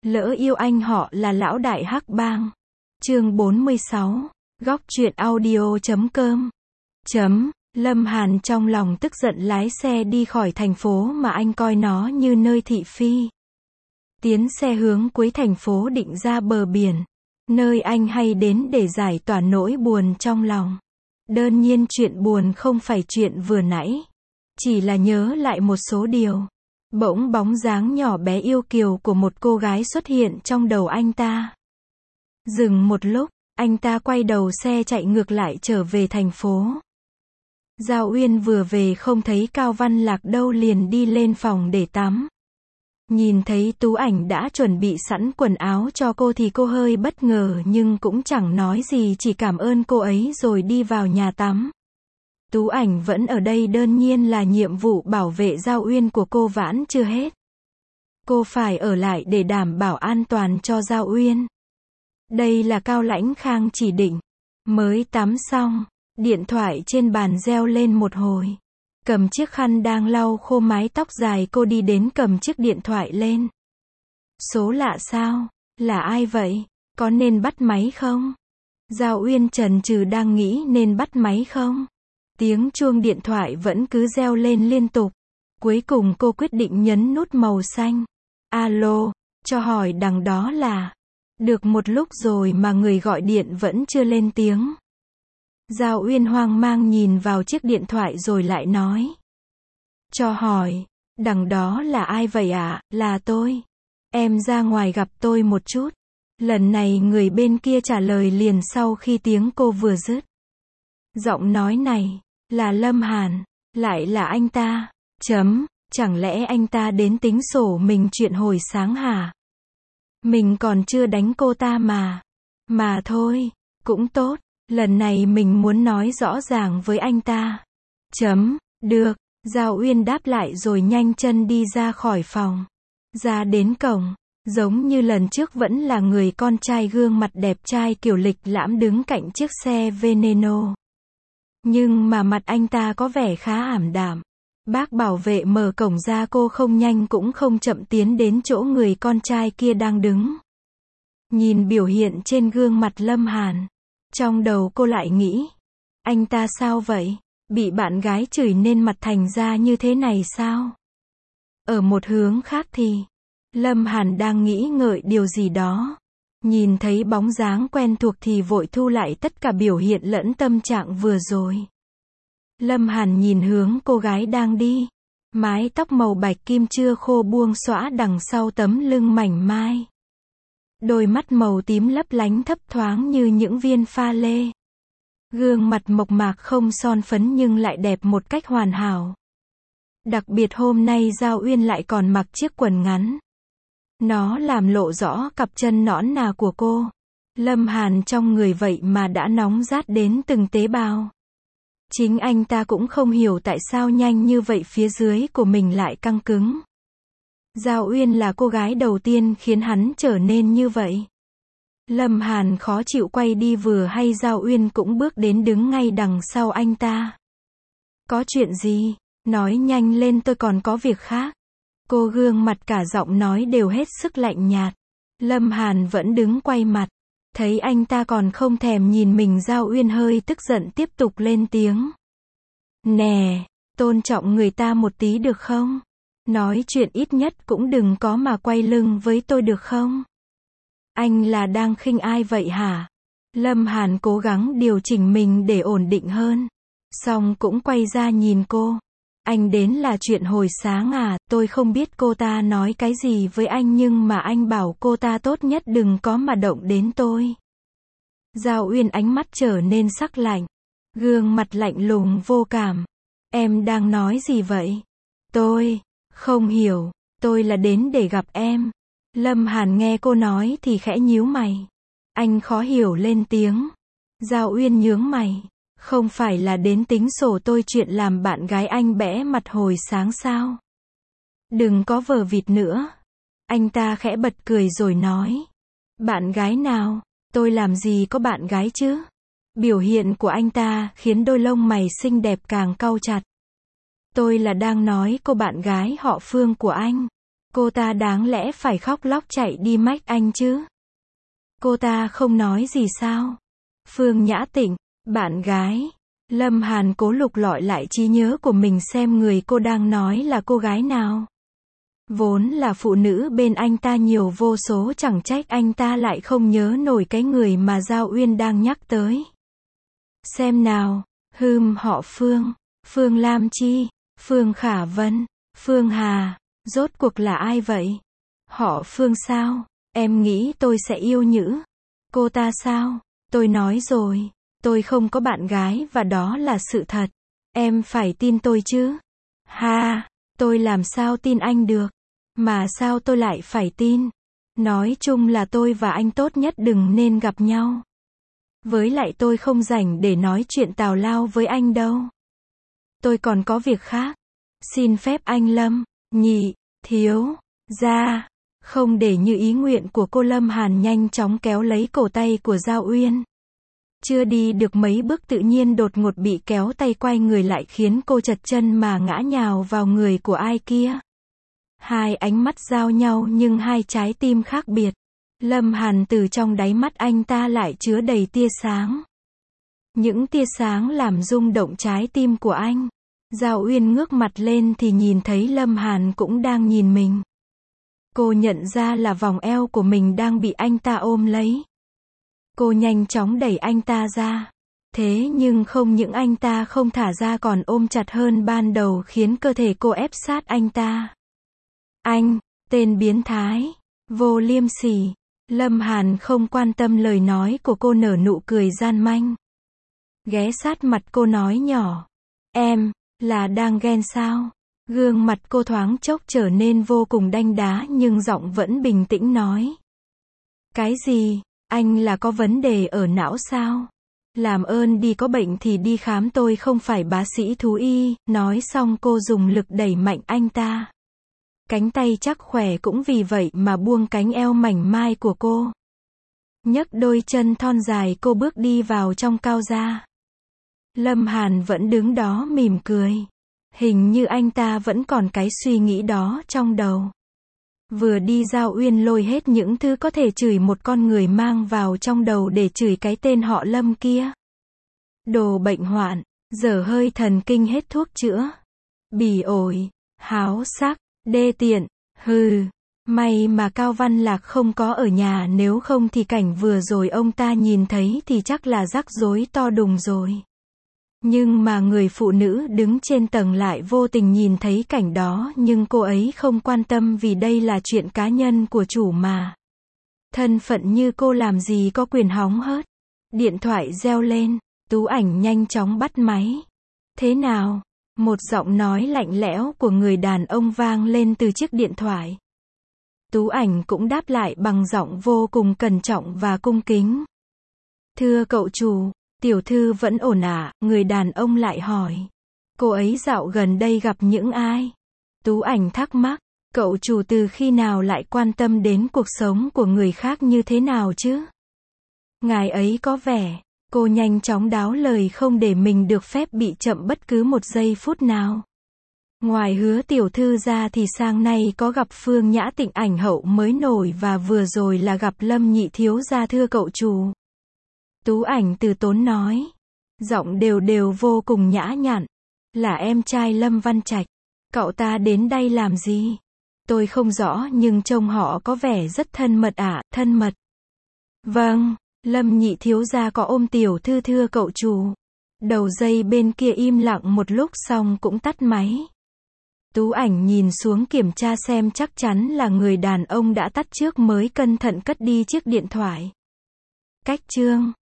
Lỡ yêu anh họ là lão đại hắc bang. Chương 46. Góc truyện audio.com. Lâm Hàn trong lòng tức giận lái xe đi khỏi thành phố mà anh coi nó như nơi thị phi. Tiến xe hướng cuối thành phố định ra bờ biển, nơi anh hay đến để giải tỏa nỗi buồn trong lòng. Đơn nhiên chuyện buồn không phải chuyện vừa nãy, chỉ là nhớ lại một số điều. Bỗng bóng dáng nhỏ bé yêu kiều của một cô gái xuất hiện trong đầu anh ta. Dừng một lúc, anh ta quay đầu xe chạy ngược lại trở về thành phố. Giao Uyên vừa về không thấy Cao Văn Lạc đâu liền đi lên phòng để tắm. Nhìn thấy Tú Ảnh đã chuẩn bị sẵn quần áo cho cô thì cô hơi bất ngờ nhưng cũng chẳng nói gì, chỉ cảm ơn cô ấy rồi đi vào nhà tắm. Tú Ảnh vẫn ở đây, đơn nhiên là nhiệm vụ bảo vệ Giao Uyên của cô vẫn chưa hết. Cô phải ở lại để đảm bảo an toàn cho Giao Uyên. Đây là Cao Lãnh Khang chỉ định. Mới tắm xong, điện thoại trên bàn reo lên một hồi. Cầm chiếc khăn đang lau khô mái tóc dài, cô đi đến cầm chiếc điện thoại lên. Số lạ sao? Là ai vậy? Có nên bắt máy không? Giao Uyên chần chừ đang nghĩ nên bắt máy không. Tiếng chuông điện thoại vẫn cứ reo lên liên tục. Cuối cùng cô quyết định nhấn nút màu xanh. Alo, cho hỏi đằng đó là. Được một lúc rồi mà người gọi điện vẫn chưa lên tiếng. Giao Uyên hoang mang nhìn vào chiếc điện thoại rồi lại nói. Cho hỏi, đằng đó là ai vậy ạ? Là tôi. Em ra ngoài gặp tôi một chút. Lần này người bên kia trả lời liền sau khi tiếng cô vừa dứt. Giọng nói này, là Lâm Hàn, lại là anh ta. Chẳng lẽ anh ta đến tính sổ mình chuyện hồi sáng hả? Mình còn chưa đánh cô ta mà. Mà thôi, cũng tốt. Lần này mình muốn nói rõ ràng với anh ta. Được, Giao Uyên đáp lại rồi nhanh chân đi ra khỏi phòng. Ra đến cổng, giống như lần trước vẫn là người con trai gương mặt đẹp trai kiểu lịch lãm đứng cạnh chiếc xe Veneno. Nhưng mà mặt anh ta có vẻ khá ảm đạm. Bác bảo vệ mở cổng ra, cô không nhanh cũng không chậm tiến đến chỗ người con trai kia đang đứng. Nhìn biểu hiện trên gương mặt Lâm Hàn, trong đầu cô lại nghĩ, anh ta sao vậy? Bị bạn gái chửi nên mặt thành ra như thế này sao? Ở một hướng khác thì, Lâm Hàn đang nghĩ ngợi điều gì đó. Nhìn thấy bóng dáng quen thuộc thì vội thu lại tất cả biểu hiện lẫn tâm trạng vừa rồi. Lâm Hàn nhìn hướng cô gái đang đi. Mái tóc màu bạch kim chưa khô buông xõa đằng sau tấm lưng mảnh mai. Đôi mắt màu tím lấp lánh thấp thoáng như những viên pha lê. Gương mặt mộc mạc không son phấn nhưng lại đẹp một cách hoàn hảo. Đặc biệt hôm nay Giao Uyên lại còn mặc chiếc quần ngắn. Nó làm lộ rõ cặp chân nõn nà của cô. Lâm Hàn trong người vậy mà đã nóng rát đến từng tế bào. Chính anh ta cũng không hiểu tại sao nhanh như vậy phía dưới của mình lại căng cứng. Giao Uyên là cô gái đầu tiên khiến hắn trở nên như vậy. Lâm Hàn khó chịu quay đi vừa hay Giao Uyên cũng bước đến đứng ngay đằng sau anh ta. Có chuyện gì? Nói nhanh lên, tôi còn có việc khác. Cô gương mặt cả giọng nói đều hết sức lạnh nhạt. Lâm Hàn vẫn đứng quay mặt. Thấy anh ta còn không thèm nhìn mình, Giao Uyên hơi tức giận tiếp tục lên tiếng. Nè, tôn trọng người ta một tí được không? Nói chuyện ít nhất cũng đừng có mà quay lưng với tôi được không? Anh là đang khinh ai vậy hả? Lâm Hàn cố gắng điều chỉnh mình để ổn định hơn. Xong cũng quay ra nhìn cô. Anh đến là chuyện hồi sáng à? Tôi không biết cô ta nói cái gì với anh nhưng mà anh bảo cô ta tốt nhất đừng có mà động đến tôi. Giao Uyên ánh mắt trở nên sắc lạnh. Gương mặt lạnh lùng vô cảm. Em đang nói gì vậy? Tôi không hiểu. Tôi là đến để gặp em. Lâm Hàn nghe cô nói thì khẽ nhíu mày. Anh khó hiểu lên tiếng. Giao Uyên nhướng mày. Không phải là đến tính sổ tôi chuyện làm bạn gái anh bẽ mặt hồi sáng sao? Đừng có vờ vịt nữa. Anh ta khẽ bật cười rồi nói. Bạn gái nào? Tôi làm gì có bạn gái chứ? Biểu hiện của anh ta khiến đôi lông mày xinh đẹp càng cau chặt. Tôi là đang nói cô bạn gái họ Phương của anh. Cô ta đáng lẽ phải khóc lóc chạy đi mách anh chứ. Cô ta không nói gì sao? Phương Nhã Tịnh, bạn gái. Lâm Hàn cố lục lọi lại trí nhớ của mình xem người cô đang nói là cô gái nào. Vốn là phụ nữ bên anh ta nhiều vô số, chẳng trách anh ta lại không nhớ nổi cái người mà Giao Uyên đang nhắc tới. Xem nào, họ Phương, Phương Lam Chi, Phương Khả Vân, Phương Hà, rốt cuộc là ai vậy? Họ Phương sao? Em nghĩ tôi sẽ yêu Nhữ. Cô ta sao? Tôi nói rồi, tôi không có bạn gái và đó là sự thật. Em phải tin tôi chứ. Ha, tôi làm sao tin anh được? Mà sao tôi lại phải tin? Nói chung là tôi và anh tốt nhất đừng nên gặp nhau. Với lại tôi không rảnh để nói chuyện tào lao với anh đâu. Tôi còn có việc khác. Xin phép anh Lâm, Nhị, Thiếu, ra. Không để như ý nguyện của cô, Lâm Hàn nhanh chóng kéo lấy cổ tay của Giao Uyên. Chưa đi được mấy bước tự nhiên đột ngột bị kéo tay quay người lại khiến cô trật chân mà ngã nhào vào người của ai kia. Hai ánh mắt giao nhau nhưng hai trái tim khác biệt. Lâm Hàn từ trong đáy mắt anh ta lại chứa đầy tia sáng. Những tia sáng làm rung động trái tim của anh. Giao Uyên ngước mặt lên thì nhìn thấy Lâm Hàn cũng đang nhìn mình. Cô nhận ra là vòng eo của mình đang bị anh ta ôm lấy. Cô nhanh chóng đẩy anh ta ra. Thế nhưng không những anh ta không thả ra còn ôm chặt hơn ban đầu khiến cơ thể cô ép sát anh ta. Anh, tên biến thái, vô liêm sỉ. Lâm Hàn không quan tâm lời nói của cô, nở nụ cười gian manh. Ghé sát mặt cô nói nhỏ. Em, là đang ghen sao? Gương mặt cô thoáng chốc trở nên vô cùng đanh đá nhưng giọng vẫn bình tĩnh nói. Cái gì? Anh là có vấn đề ở não sao? Làm ơn đi, có bệnh thì đi khám, tôi không phải bác sĩ thú y. Nói xong cô dùng lực đẩy mạnh anh ta. Cánh tay chắc khỏe cũng vì vậy mà buông cánh eo mảnh mai của cô. Nhấc đôi chân thon dài cô bước đi vào trong cao gia. Lâm Hàn vẫn đứng đó mỉm cười. Hình như anh ta vẫn còn cái suy nghĩ đó trong đầu. Vừa đi Giao Uyên lôi hết những thứ có thể chửi một con người mang vào trong đầu để chửi cái tên họ Lâm kia. Đồ bệnh hoạn, dở hơi thần kinh hết thuốc chữa. Bỉ ổi, háo sắc, đê tiện, hừ. May mà Cao Văn Lạc không có ở nhà, nếu không thì cảnh vừa rồi ông ta nhìn thấy thì chắc là rắc rối to đùng rồi. Nhưng mà người phụ nữ đứng trên tầng lại vô tình nhìn thấy cảnh đó, nhưng cô ấy không quan tâm vì đây là chuyện cá nhân của chủ mà. Thân phận như cô làm gì có quyền hóng hớt. Điện thoại reo lên, Tú Ảnh nhanh chóng bắt máy. Thế nào? Một giọng nói lạnh lẽo của người đàn ông vang lên từ chiếc điện thoại. Tú Ảnh cũng đáp lại bằng giọng vô cùng cẩn trọng và cung kính. Thưa cậu chủ, tiểu thư vẫn ổn ạ? Người đàn ông lại hỏi. Cô ấy dạo gần đây gặp những ai? Tú Ảnh thắc mắc. Cậu chủ từ khi nào lại quan tâm đến cuộc sống của người khác như thế nào chứ? Ngài ấy có vẻ. Cô nhanh chóng đáo lời không để mình được phép bị chậm bất cứ một giây phút nào. Ngoài Hứa tiểu thư ra thì sang nay có gặp Phương Nhã Tịnh ảnh hậu mới nổi và vừa rồi là gặp Lâm Nhị thiếu gia thưa cậu chủ. Tú Ảnh từ tốn nói. Giọng đều đều vô cùng nhã nhặn. Là em trai Lâm Văn Trạch. Cậu ta đến đây làm gì? Tôi không rõ nhưng trông họ có vẻ rất thân mật ạ, thân mật. Vâng, Lâm Nhị thiếu gia có ôm tiểu thư thưa cậu chủ. Đầu dây bên kia im lặng một lúc xong cũng tắt máy. Tú Ảnh nhìn xuống kiểm tra xem chắc chắn là người đàn ông đã tắt trước mới cẩn thận cất đi chiếc điện thoại. Cách chương